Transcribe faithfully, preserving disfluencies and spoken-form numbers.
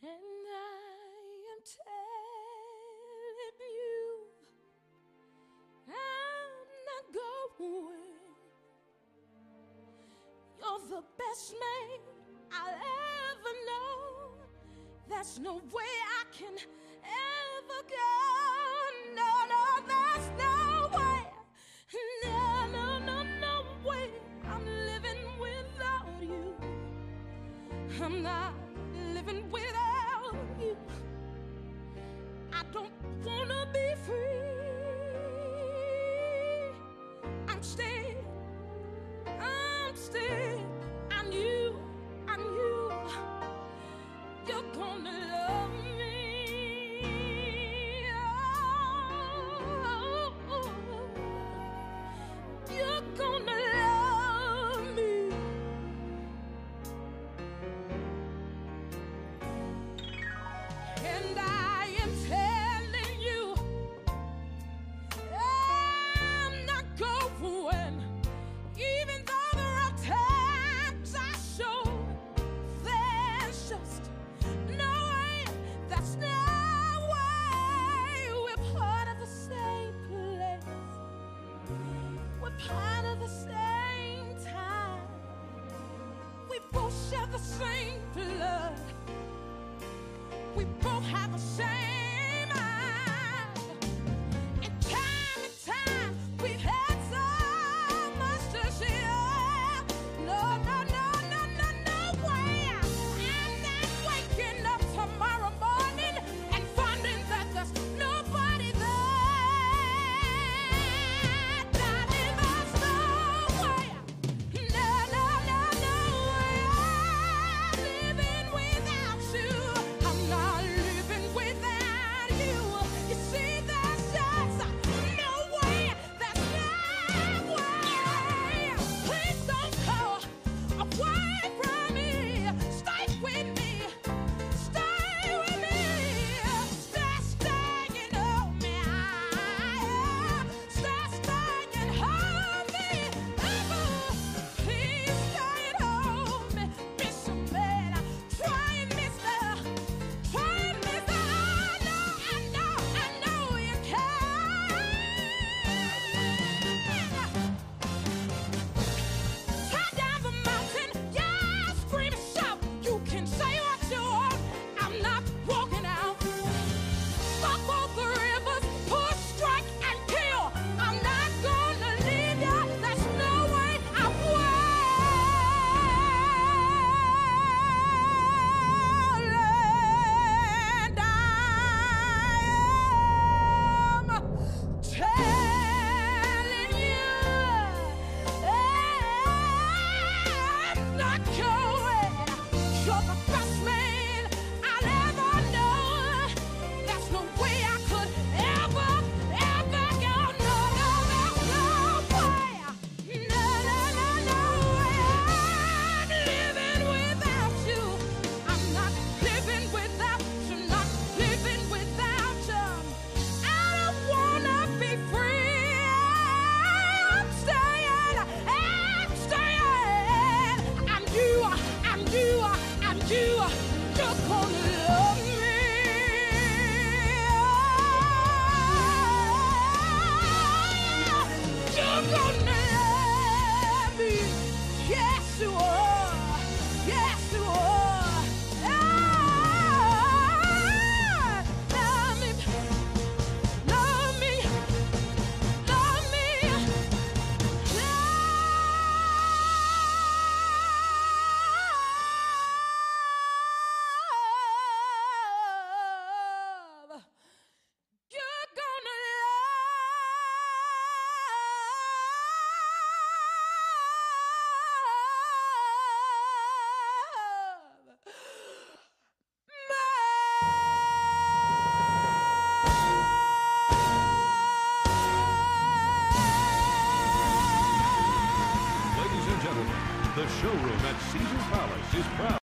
And I am telling you, I'm not going. You're the best man I'll ever know. There's no way I can ever go. No, no, there's no way. No, no, no, no way. I'm living without you. I'm not living without you. I don't wanna be free. I'm staying, I'm staying. I knew, I knew you're gonna love me. Oh, you're gonna love me. And I am telling you, I'm not going. Even though there are times I show there's just no way, that's no way. We're part of the same place, we're part of the same time. We both share the same blood, we both have the same mind. And time and time we've had so much to share. No, no, no, no, no, no way. I'm not waking up tomorrow morning and finding that there's nobody there. Darling, there's no way. No, no, no, no way. I'm living without you. I'm not living without you. You see, there's just no way. There's no way. Please don't go away from me. Stay with me. Stay with me. Stay, staying on me. Stay, staying on me. Please stay on me. Miss a man. Try and miss the. Try and miss the. I know, I know, I know you can. Tear down the mountain, yeah, scream and shout. You can say what you want, I'm not walking out. Stop all the rivers, push, strike, and kill. I'm not gonna leave ya. There's no way I will. And I am telling you, I'm not going. You're the best man I'll ever know. There's no way I could ever, ever go. No, no, no, no way. No, no, no, no way. I'm living without you. I'm not living without you. Not living without you. I don't wanna be free. I'm staying. I'm staying. And you, and you, and you, you're gonna love me. You're gonna love me. Yes, you are. Yes, you are. Ah, love me. Love me. Love me. Love. You're gonna love Ladies and gentlemen, the showroom at Caesar Palace is proud.